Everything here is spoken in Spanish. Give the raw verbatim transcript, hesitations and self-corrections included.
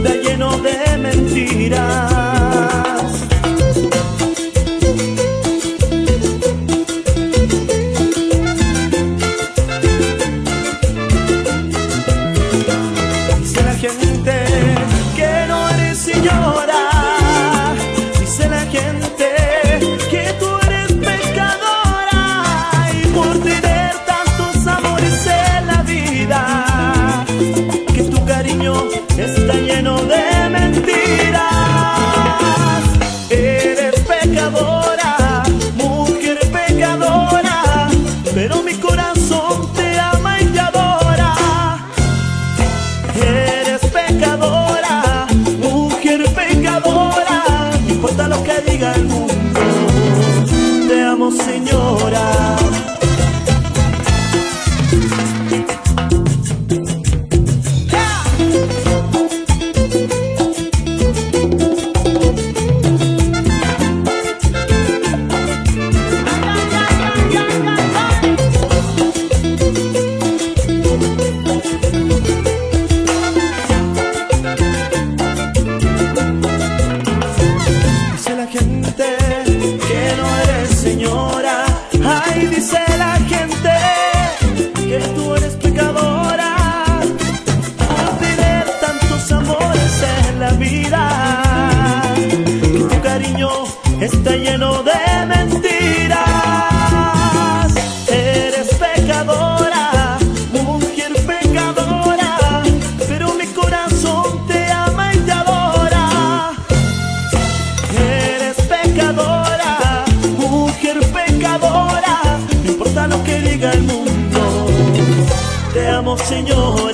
está lleno de mentiras. Dice la gente que no eres señora, dice la gente que tú eres pecadora, y por tener tantos amores en la vida, que tu cariño está lleno de mentiras. Eres pecadora, mujer pecadora, pero mi corazón te ama y te adora. Eres pecadora, mujer pecadora, no importa lo que diga el mundo, te amo, señora. Dice la gente que no eres señora, ay, dice la gente que tú eres pecadora, por tener tantos amores en la vida, que tu cariño está lleno de mentiras. Eres pecadora, mujer pecadora, pero mi corazón te ama y te adora. Eres pecadora, mujer pecadora, no importa lo que diga el mundo, te amo, señor.